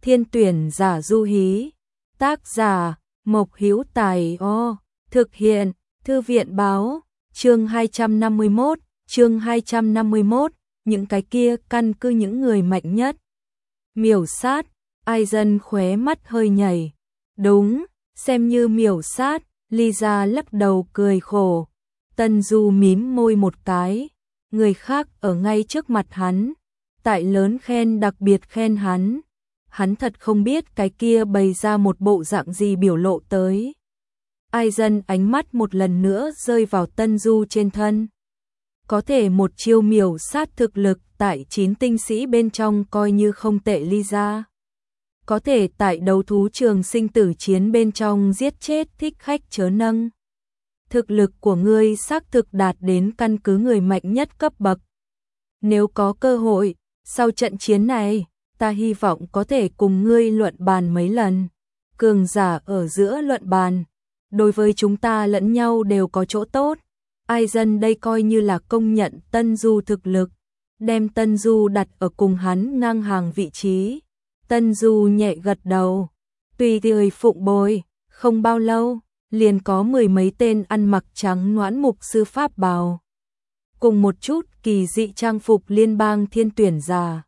Thiên tuyển giả Du Hí. Tác giả Mộc Hữu Tài. Thực hiện Thư viện báo. Chương 251, những cái kia căn cứ những người mạnh nhất. Miểu sát. Ai dân khóe mắt hơi nhảy. Đúng, xem như miểu sát. Lisa lắc đầu cười khổ. Tân Du mím môi một cái. Người khác ở ngay trước mặt hắn, tại lớn khen đặc biệt khen hắn. Hắn thật không biết cái kia bày ra một bộ dạng gì biểu lộ tới. Ai dân ánh mắt một lần nữa rơi vào Tân Du trên thân. Có thể một chiêu miểu sát thực lực tại 9 tinh sĩ bên trong coi như không tệ Lisa. Có thể tại đấu thú trường sinh tử chiến bên trong giết chết thích khách chớ nâng. Thực lực của ngươi xác thực đạt đến căn cứ người mạnh nhất cấp bậc. Nếu có cơ hội, sau trận chiến này, ta hy vọng có thể cùng ngươi luận bàn mấy lần. Cường giả ở giữa luận bàn, đối với chúng ta lẫn nhau đều có chỗ tốt. Ai dân đây coi như là công nhận Tân Du thực lực, đem Tân Du đặt ở cùng hắn ngang hàng vị trí. Tân Du nhẹ gật đầu, tùy người phụng bồi, không bao lâu, liền có 10 mấy tên ăn mặc trắng noãn mục sư pháp bào. Cùng một chút kỳ dị trang phục liên bang thiên tuyển giả.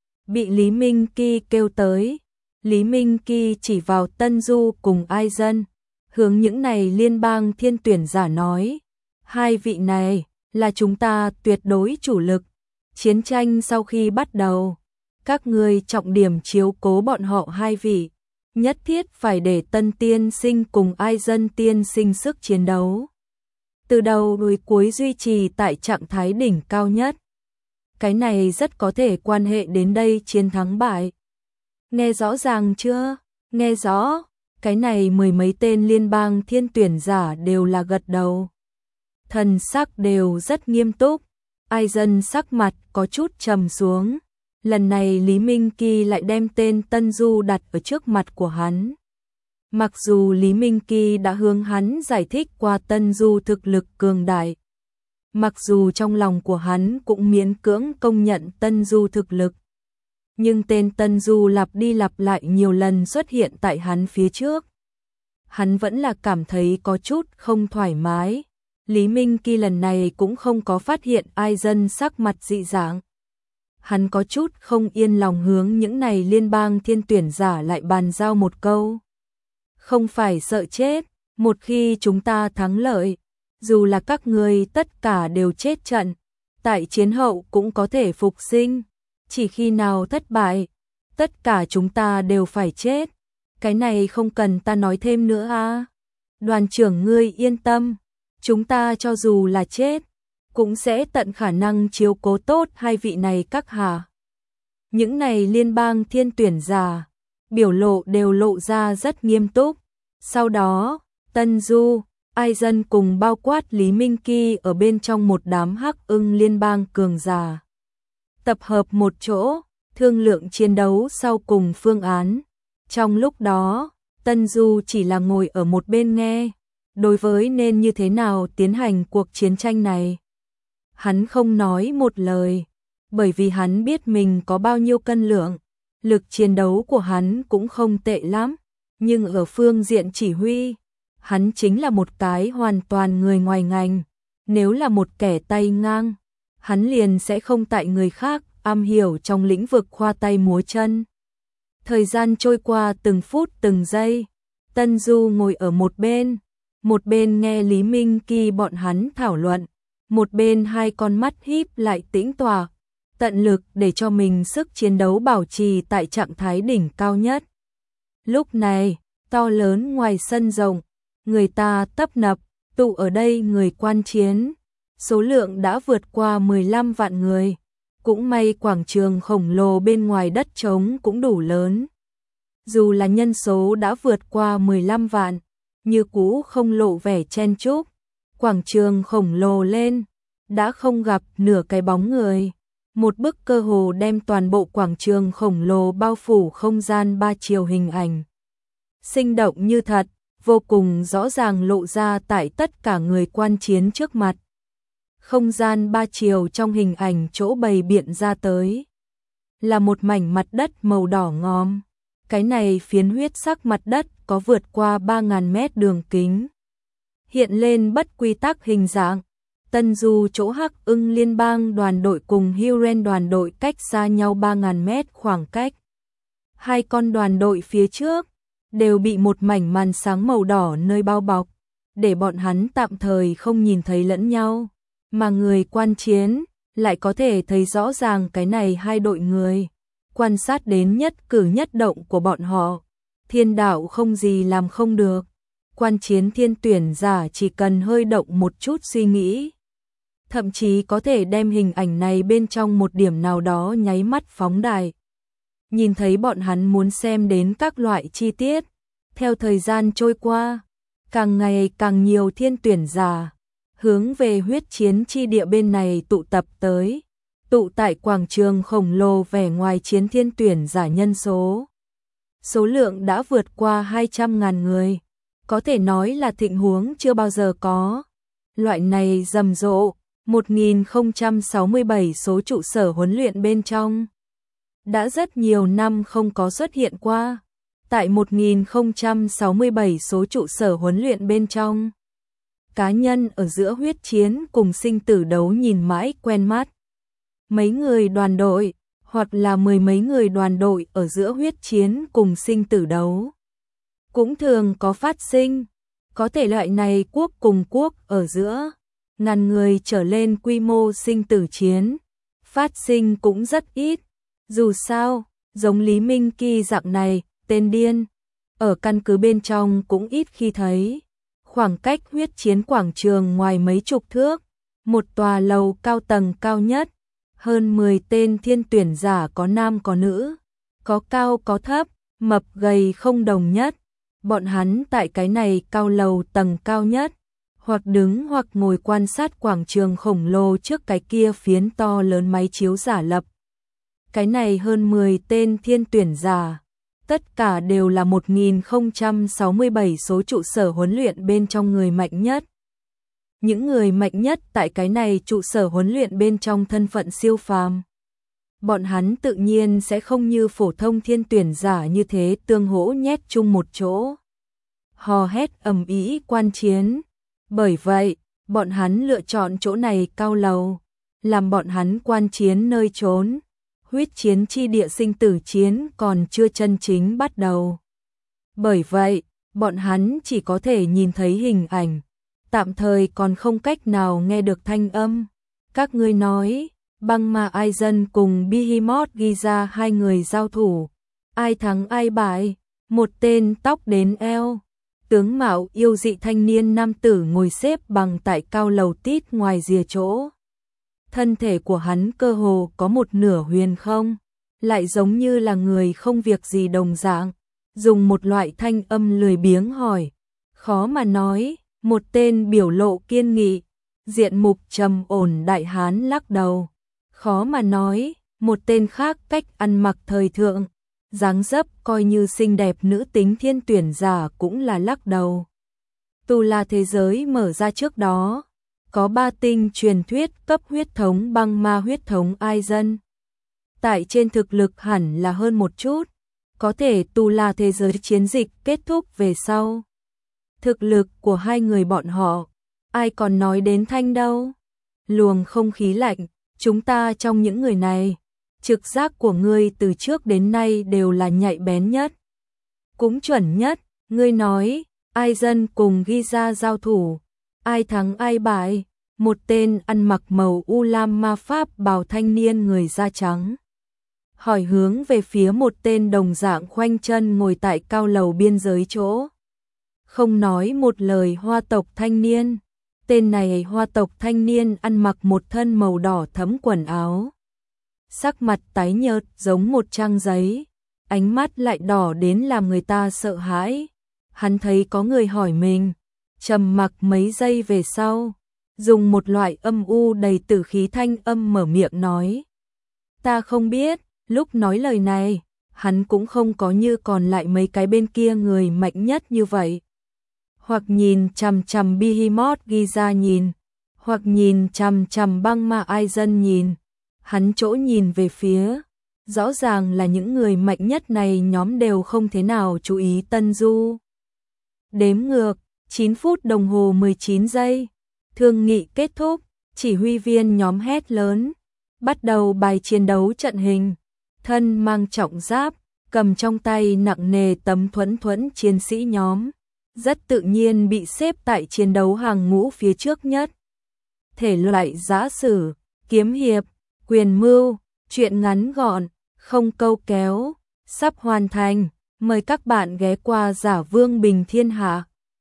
Bị Lý Minh Kỳ kêu tới, Lý Minh Kỳ chỉ vào Tân Du cùng Ai dân, hướng những này liên bang thiên tuyển giả nói. Hai vị này là chúng ta tuyệt đối chủ lực. Chiến tranh sau khi bắt đầu, các ngươi trọng điểm chiếu cố bọn họ hai vị. Nhất thiết phải để Tân tiên sinh cùng Ai dân tiên sinh sức chiến đấu. Từ đầu đến cuối duy trì tại trạng thái đỉnh cao nhất. Cái này rất có thể quan hệ đến đây chiến thắng bại. Nghe rõ ràng chưa? Nghe rõ. Cái này 10 mấy tên liên bang thiên tuyển giả đều là gật đầu. Thần sắc đều rất nghiêm túc. Ai dân sắc mặt có chút trầm xuống. Lần này Lý Minh Kỳ lại đem tên Tân Du đặt ở trước mặt của hắn. Mặc dù Lý Minh Kỳ đã hướng hắn giải thích qua Tân Du thực lực cường đại. Mặc dù trong lòng của hắn cũng miễn cưỡng công nhận Tân Du thực lực. Nhưng tên Tân Du lặp đi lặp lại nhiều lần xuất hiện tại hắn phía trước. Hắn vẫn là cảm thấy có chút không thoải mái. Lý Minh Kỳ lần này cũng không có phát hiện Ai dân sắc mặt dị dạng. Hắn có chút không yên lòng hướng những này liên bang thiên tuyển giả lại bàn giao một câu. Không phải sợ chết, một khi chúng ta thắng lợi, dù là các ngươi tất cả đều chết trận, tại chiến hậu cũng có thể phục sinh. Chỉ khi nào thất bại, tất cả chúng ta đều phải chết. Cái này không cần ta nói thêm nữa à. Đoàn trưởng ngươi yên tâm, chúng ta cho dù là chết, cũng sẽ tận khả năng chiếu cố tốt hai vị này các hạ. Những này liên bang thiên tuyển giả, biểu lộ đều lộ ra rất nghiêm túc. Sau đó, Tân Du, Ai dân cùng bao quát Lý Minh Kỳ ở bên trong một đám hắc ưng liên bang cường giả. Tập hợp một chỗ, thương lượng chiến đấu sau cùng phương án. Trong lúc đó, Tân Du chỉ là ngồi ở một bên nghe. Đối với nên như thế nào tiến hành cuộc chiến tranh này, hắn không nói một lời, bởi vì hắn biết mình có bao nhiêu cân lượng. Lực chiến đấu của hắn cũng không tệ lắm, nhưng ở phương diện chỉ huy, hắn chính là một cái hoàn toàn người ngoài ngành. Nếu là một kẻ tay ngang, hắn liền sẽ không tại người khác am hiểu trong lĩnh vực khoa tay múa chân. Thời gian trôi qua từng phút từng giây, Tân Du ngồi ở một bên nghe Lý Minh Kỳ bọn hắn thảo luận, một bên hai con mắt híp lại tĩnh tọa, tận lực để cho mình sức chiến đấu bảo trì tại trạng thái đỉnh cao nhất. Lúc này, to lớn ngoài sân rộng, người ta tấp nập, tụ ở đây người quan chiến, số lượng đã vượt qua 15 vạn người. Cũng may quảng trường khổng lồ bên ngoài đất trống cũng đủ lớn. Dù là nhân số đã vượt qua 15 vạn, như cũ không lộ vẻ chen chúc. Quảng trường khổng lồ lên, đã không gặp nửa cái bóng người. Một bức cơ hồ đem toàn bộ quảng trường khổng lồ bao phủ không gian 3 chiều hình ảnh. Sinh động như thật, vô cùng rõ ràng lộ ra tại tất cả người quan chiến trước mặt. Không gian 3 chiều trong hình ảnh chỗ bày biện ra tới là một mảnh mặt đất màu đỏ ngòm. Cái này phiến huyết sắc mặt đất có vượt qua 3.000 mét đường kính. Hiện lên bất quy tắc hình dạng. Tân Du chỗ Hắc Ưng liên bang đoàn đội cùng Huron đoàn đội cách xa nhau 3.000 mét khoảng cách. Hai con đoàn đội phía trước đều bị một mảnh màn sáng màu đỏ nơi bao bọc, để bọn hắn tạm thời không nhìn thấy lẫn nhau, mà người quan chiến lại có thể thấy rõ ràng cái này hai đội người, quan sát đến nhất cử nhất động của bọn họ. Thiên đạo không gì làm không được, quan chiến thiên tuyển giả chỉ cần hơi động một chút suy nghĩ, thậm chí có thể đem hình ảnh này bên trong một điểm nào đó nháy mắt phóng đại. Nhìn thấy bọn hắn muốn xem đến các loại chi tiết. Theo thời gian trôi qua, càng ngày càng nhiều thiên tuyển giả hướng về huyết chiến chi địa bên này tụ tập tới, tụ tại quảng trường khổng lồ vẻ ngoài chiến thiên tuyển giả nhân số. Số lượng đã vượt qua 200.000 người, có thể nói là thịnh huống chưa bao giờ có. Loại này rầm rộ, 1067 số trụ sở huấn luyện bên trong. Đã rất nhiều năm không có xuất hiện qua. Tại 1067 số trụ sở huấn luyện bên trong, cá nhân ở giữa huyết chiến cùng sinh tử đấu nhìn mãi quen mắt. Mấy người đoàn đội, hoặc là mười mấy người đoàn đội ở giữa huyết chiến cùng sinh tử đấu. Cũng thường có phát sinh, có thể loại này quốc cùng quốc ở giữa, ngàn người trở lên quy mô sinh tử chiến, phát sinh cũng rất ít. Dù sao, giống Lý Minh Kỳ dạng này, tên điên, ở căn cứ bên trong cũng ít khi thấy. Khoảng cách huyết chiến quảng trường ngoài mấy chục thước, một tòa lầu cao tầng cao nhất, hơn 10 tên thiên tuyển giả có nam có nữ, có cao có thấp, mập gầy không đồng nhất. Bọn hắn tại cái này cao lầu tầng cao nhất, hoặc đứng hoặc ngồi quan sát quảng trường khổng lồ trước cái kia phiến to lớn máy chiếu giả lập. Cái này hơn 10 tên thiên tuyển giả, tất cả đều là 1067 số trụ sở huấn luyện bên trong người mạnh nhất. Những người mạnh nhất tại cái này trụ sở huấn luyện bên trong thân phận siêu phàm. Bọn hắn tự nhiên sẽ không như phổ thông thiên tuyển giả như thế tương hỗ nhét chung một chỗ, hò hét ầm ĩ quan chiến. Bởi vậy, bọn hắn lựa chọn chỗ này cao lầu, làm bọn hắn quan chiến nơi trốn. Huyết chiến chi địa sinh tử chiến còn chưa chân chính bắt đầu. Bởi vậy, bọn hắn chỉ có thể nhìn thấy hình ảnh, tạm thời còn không cách nào nghe được thanh âm. Các ngươi nói, Băng Ma Aizen cùng Behemoth Giza hai người giao thủ, ai thắng ai bại? Một tên tóc đến eo, tướng mạo yêu dị thanh niên nam tử ngồi xếp bằng tại cao lầu tít ngoài rìa chỗ. Thân thể của hắn cơ hồ có một nửa huyền không, lại giống như là người không việc gì đồng dạng, dùng một loại thanh âm lười biếng hỏi. Khó mà nói, một tên biểu lộ kiên nghị, diện mục trầm ổn đại hán lắc đầu. Khó mà nói, một tên khác cách ăn mặc thời thượng, dáng dấp coi như xinh đẹp nữ tính thiên tuyển giả cũng là lắc đầu. Tu La thế giới mở ra trước đó, có 3 tinh truyền thuyết cấp huyết thống băng ma huyết thống Aizen. Tại trên thực lực hẳn là hơn một chút, có thể Tu La thế giới chiến dịch kết thúc về sau. Thực lực của hai người bọn họ, ai còn nói đến thanh đâu. Luồng không khí lạnh, chúng ta trong những người này, trực giác của ngươi từ trước đến nay đều là nhạy bén nhất, cũng chuẩn nhất. Ngươi nói, Aizen cùng Giza giao thủ, ai thắng ai bại? Một tên ăn mặc màu u lam ma pháp bào thanh niên người da trắng hỏi hướng về phía một tên đồng dạng khoanh chân ngồi tại cao lầu biên giới chỗ. Không nói một lời hoa tộc thanh niên. Tên này hoa tộc thanh niên ăn mặc một thân màu đỏ thẫm quần áo, sắc mặt tái nhợt giống một trang giấy, ánh mắt lại đỏ đến làm người ta sợ hãi. Hắn thấy có người hỏi mình, trầm mặc mấy giây về sau, dùng một loại âm u đầy tử khí thanh âm mở miệng nói. Ta không biết. Lúc nói lời này, hắn cũng không có như còn lại mấy cái bên kia người mạnh nhất như vậy. Hoặc nhìn chằm chằm Behemoth Giza nhìn, hoặc nhìn chằm chằm Băng Ma Aizen nhìn. Hắn chỗ nhìn về phía, rõ ràng là những người mạnh nhất này nhóm đều không thế nào chú ý Tân Du. Đếm ngược, 9 phút đồng hồ 19 giây, thương nghị kết thúc, chỉ huy viên nhóm hét lớn, bắt đầu bài chiến đấu trận hình, thân mang trọng giáp, cầm trong tay nặng nề tấm thuẫn chiến sĩ nhóm, rất tự nhiên bị xếp tại chiến đấu hàng ngũ phía trước nhất. Thể loại giã sử, kiếm hiệp, quyền mưu, truyện ngắn gọn, không câu kéo, sắp hoàn thành, mời các bạn ghé qua Giả Vương Bình Thiên Hạ.